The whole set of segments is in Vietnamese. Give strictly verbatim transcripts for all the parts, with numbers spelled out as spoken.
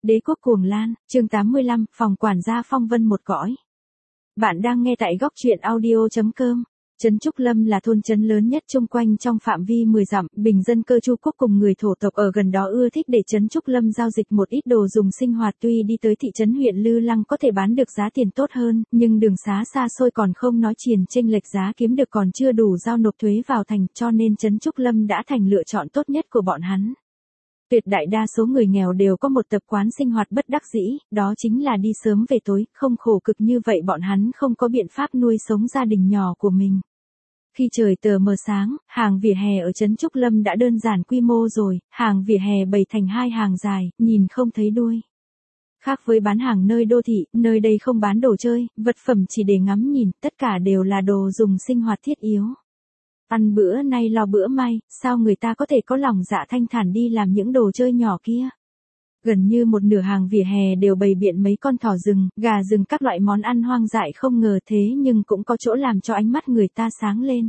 Đế quốc cuồng lan, chương tám mươi lăm, phòng quản gia phong vân một cõi. Bạn đang nghe tại góc truyện audio chấm com. Trấn Trúc Lâm là thôn trấn lớn nhất chung quanh trong phạm vi mười dặm, bình dân cư Chu Quốc cùng người thổ tộc ở gần đó ưa thích để Trấn Trúc Lâm giao dịch một ít đồ dùng sinh hoạt, tuy đi tới thị trấn huyện Lư Lăng có thể bán được giá tiền tốt hơn, nhưng đường xá xa xôi còn không nói chiền chênh lệch giá kiếm được còn chưa đủ giao nộp thuế vào thành, cho nên Trấn Trúc Lâm đã thành lựa chọn tốt nhất của bọn hắn. Tuyệt đại đa số người nghèo đều có một tập quán sinh hoạt bất đắc dĩ, đó chính là đi sớm về tối, không khổ cực như vậy bọn hắn không có biện pháp nuôi sống gia đình nhỏ của mình. Khi trời tờ mờ sáng, hàng vỉa hè ở Trấn Trúc Lâm đã đơn giản quy mô rồi, hàng vỉa hè bày thành hai hàng dài, nhìn không thấy đuôi. Khác với bán hàng nơi đô thị, nơi đây không bán đồ chơi, vật phẩm chỉ để ngắm nhìn, tất cả đều là đồ dùng sinh hoạt thiết yếu. Ăn bữa nay lo bữa mai, sao người ta có thể có lòng dạ thanh thản đi làm những đồ chơi nhỏ kia. Gần như một nửa hàng vỉa hè đều bày biện mấy con thỏ rừng, gà rừng các loại món ăn hoang dại không ngờ thế nhưng cũng có chỗ làm cho ánh mắt người ta sáng lên.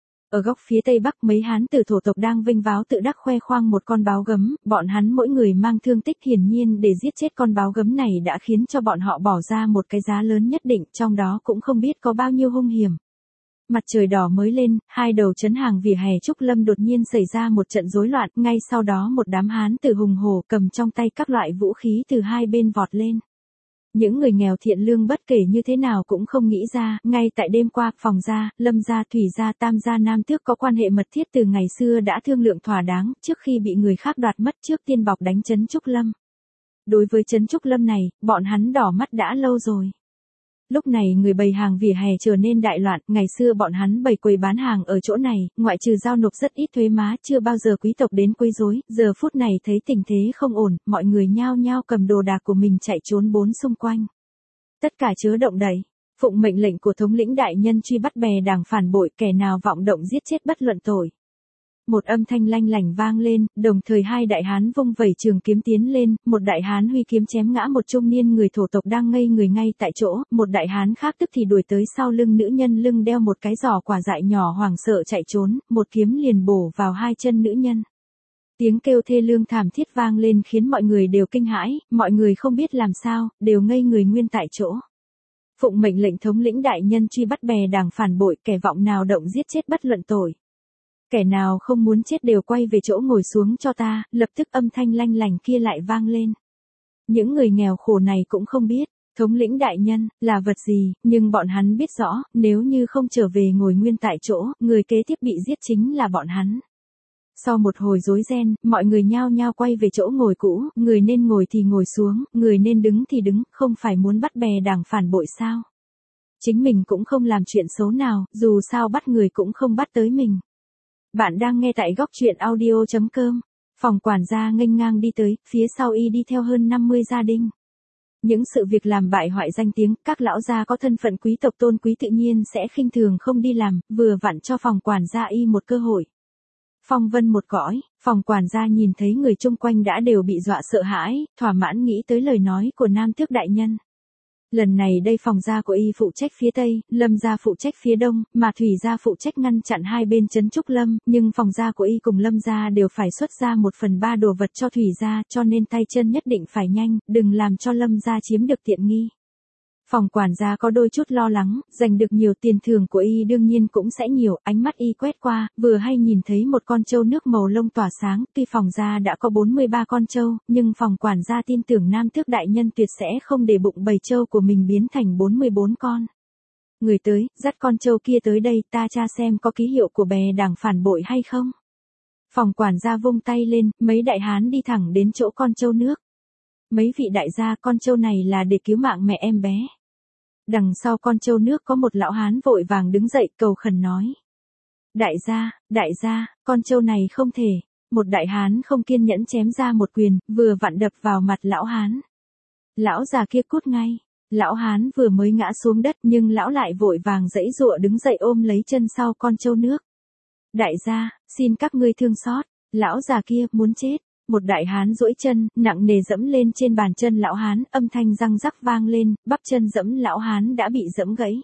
Ở góc phía tây bắc mấy hán tử thổ tộc đang vênh váo tự đắc khoe khoang một con báo gấm, bọn hắn mỗi người mang thương tích, hiển nhiên để giết chết con báo gấm này đã khiến cho bọn họ bỏ ra một cái giá lớn nhất định, trong đó cũng không biết có bao nhiêu hung hiểm. Mặt trời đỏ mới lên, hai đầu trấn hàng vỉa hè Trúc Lâm đột nhiên xảy ra một trận rối loạn, ngay sau đó một đám hán tử hùng hổ cầm trong tay các loại vũ khí từ hai bên vọt lên. Những người nghèo thiện lương bất kể như thế nào cũng không nghĩ ra, ngay tại đêm qua, Phòng gia, Lâm gia, Thủy gia, Tam gia Nam tước có quan hệ mật thiết từ ngày xưa đã thương lượng thỏa đáng, trước khi bị người khác đoạt mất trước tiên bọc đánh trấn Trúc Lâm. Đối với trấn Trúc Lâm này, bọn hắn đỏ mắt đã lâu rồi. Lúc này người bày hàng vỉa hè trở nên đại loạn, ngày xưa bọn hắn bày quầy bán hàng ở chỗ này, ngoại trừ giao nộp rất ít thuế má, chưa bao giờ quý tộc đến quấy rối, giờ phút này thấy tình thế không ổn, mọi người nhao nhao cầm đồ đạc của mình chạy trốn bốn xung quanh. Tất cả chớ động đậy, phụng mệnh lệnh của thống lĩnh đại nhân truy bắt bè đảng phản bội, kẻ nào vọng động giết chết bất luận tội. Một âm thanh lanh lảnh vang lên, đồng thời hai đại hán vung vẩy trường kiếm tiến lên, một đại hán huy kiếm chém ngã một trung niên người thổ tộc đang ngây người ngay tại chỗ, một đại hán khác tức thì đuổi tới sau lưng nữ nhân lưng đeo một cái giỏ quả dại nhỏ hoảng sợ chạy trốn, một kiếm liền bổ vào hai chân nữ nhân. Tiếng kêu thê lương thảm thiết vang lên khiến mọi người đều kinh hãi, mọi người không biết làm sao, đều ngây người nguyên tại chỗ. Phụng mệnh lệnh thống lĩnh đại nhân truy bắt bè đảng phản bội, kẻ vọng nào động giết chết bất luận tội. Kẻ nào không muốn chết đều quay về chỗ ngồi xuống cho ta, lập tức âm thanh lanh lành kia lại vang lên. Những người nghèo khổ này cũng không biết, thống lĩnh đại nhân, là vật gì, nhưng bọn hắn biết rõ, nếu như không trở về ngồi nguyên tại chỗ, người kế tiếp bị giết chính là bọn hắn. Sau một hồi rối ren, mọi người nhao nhao quay về chỗ ngồi cũ, người nên ngồi thì ngồi xuống, người nên đứng thì đứng, không phải muốn bắt bè đảng phản bội sao. Chính mình cũng không làm chuyện xấu nào, dù sao bắt người cũng không bắt tới mình. Bạn đang nghe tại góc truyện audio chấm com. Phòng quản gia nghênh ngang đi tới, phía sau y đi theo hơn năm mươi gia đình. Những sự việc làm bại hoại danh tiếng, các lão gia có thân phận quý tộc tôn quý tự nhiên sẽ khinh thường không đi làm, vừa vặn cho phòng quản gia y một cơ hội. Phong vân một cõi, phòng quản gia nhìn thấy người chung quanh đã đều bị dọa sợ hãi, thỏa mãn nghĩ tới lời nói của Nam tước đại nhân. Lần này đây phòng gia của y phụ trách phía Tây, Lâm gia phụ trách phía Đông, mà Thủy gia phụ trách ngăn chặn hai bên trấn Trúc Lâm, nhưng phòng gia của y cùng Lâm gia đều phải xuất ra một phần ba đồ vật cho Thủy gia, cho nên tay chân nhất định phải nhanh, đừng làm cho Lâm gia chiếm được tiện nghi. Phòng quản gia có đôi chút lo lắng, giành được nhiều tiền thưởng của y đương nhiên cũng sẽ nhiều, ánh mắt y quét qua, vừa hay nhìn thấy một con trâu nước màu lông tỏa sáng, tuy phòng gia đã có bốn mươi ba con trâu, nhưng phòng quản gia tin tưởng Nam tước đại nhân tuyệt sẽ không để bụng bầy trâu của mình biến thành bốn mươi bốn con. Người tới, dắt con trâu kia tới đây, ta tra xem có ký hiệu của bè đảng phản bội hay không. Phòng quản gia vung tay lên, mấy đại hán đi thẳng đến chỗ con trâu nước. Mấy vị đại gia, con trâu này là để cứu mạng mẹ em bé. Đằng sau con trâu nước có một lão hán vội vàng đứng dậy cầu khẩn nói. Đại gia, đại gia, con trâu này không thể. Một đại hán không kiên nhẫn chém ra một quyền, vừa vặn đập vào mặt lão hán. Lão già kia cút ngay. Lão hán vừa mới ngã xuống đất nhưng lão lại vội vàng giãy giụa đứng dậy ôm lấy chân sau con trâu nước. Đại gia, xin các ngươi thương xót. Lão già kia muốn chết. Một đại hán duỗi chân, nặng nề dẫm lên trên bàn chân lão hán, âm thanh răng rắc vang lên, bắp chân dẫm lão hán đã bị dẫm gãy.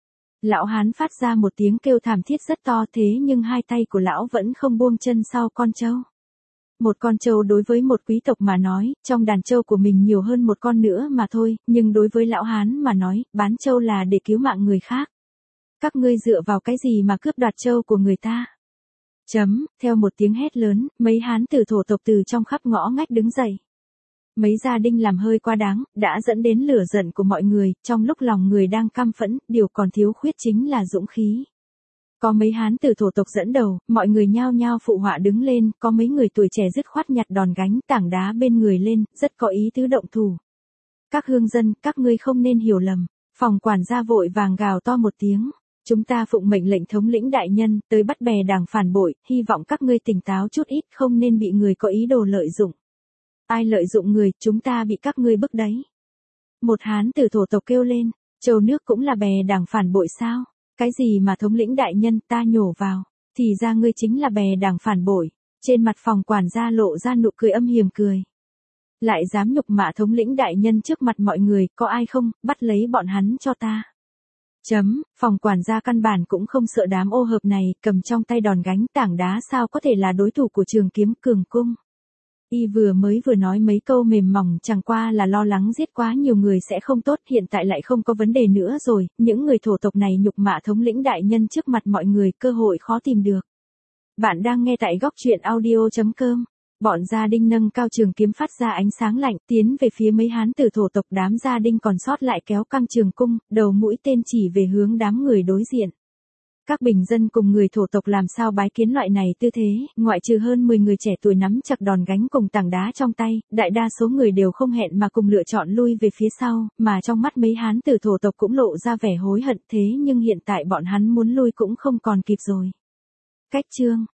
Lão hán phát ra một tiếng kêu thảm thiết rất to thế nhưng hai tay của lão vẫn không buông chân sau con trâu. Một con trâu đối với một quý tộc mà nói, trong đàn trâu của mình nhiều hơn một con nữa mà thôi, nhưng đối với lão hán mà nói, bán trâu là để cứu mạng người khác. Các ngươi dựa vào cái gì mà cướp đoạt trâu của người ta? Chấm, theo một tiếng hét lớn, mấy hán tử thổ tộc từ trong khắp ngõ ngách đứng dậy. Mấy gia đình làm hơi quá đáng, đã dẫn đến lửa giận của mọi người, trong lúc lòng người đang căm phẫn, điều còn thiếu khuyết chính là dũng khí. Có mấy hán tử thổ tộc dẫn đầu, mọi người nhao nhao phụ họa đứng lên, có mấy người tuổi trẻ dứt khoát nhặt đòn gánh tảng đá bên người lên, rất có ý tứ động thủ. Các hương dân, các ngươi không nên hiểu lầm. Phòng quản gia vội vàng gào to một tiếng. Chúng ta phụng mệnh lệnh thống lĩnh đại nhân, tới bắt bè đảng phản bội, hy vọng các ngươi tỉnh táo chút ít, không nên bị người có ý đồ lợi dụng. Ai lợi dụng người, chúng ta bị các ngươi bức đấy. Một hán tử thổ tộc kêu lên, trâu nước cũng là bè đảng phản bội sao? Cái gì mà thống lĩnh đại nhân, ta nhổ vào, thì ra ngươi chính là bè đảng phản bội. Trên mặt phòng quản gia lộ ra nụ cười âm hiểm cười. Lại dám nhục mạ thống lĩnh đại nhân trước mặt mọi người, có ai không, bắt lấy bọn hắn cho ta. Chấm, phòng quản gia căn bản cũng không sợ đám ô hợp này, cầm trong tay đòn gánh tảng đá sao có thể là đối thủ của Trường Kiếm Cường Cung. Y vừa mới vừa nói mấy câu mềm mỏng chẳng qua là lo lắng giết quá nhiều người sẽ không tốt, hiện tại lại không có vấn đề nữa rồi, những người thổ tộc này nhục mạ thống lĩnh đại nhân trước mặt mọi người, cơ hội khó tìm được. Bạn đang nghe tại góc truyện audio chấm com. Bọn gia đinh nâng cao trường kiếm phát ra ánh sáng lạnh, tiến về phía mấy hán tử thổ tộc, đám gia đinh còn sót lại kéo căng trường cung, đầu mũi tên chỉ về hướng đám người đối diện. Các bình dân cùng người thổ tộc làm sao bái kiến loại này tư thế, ngoại trừ hơn mười người trẻ tuổi nắm chặt đòn gánh cùng tảng đá trong tay, đại đa số người đều không hẹn mà cùng lựa chọn lui về phía sau, mà trong mắt mấy hán tử thổ tộc cũng lộ ra vẻ hối hận, thế nhưng hiện tại bọn hắn muốn lui cũng không còn kịp rồi. Cách chương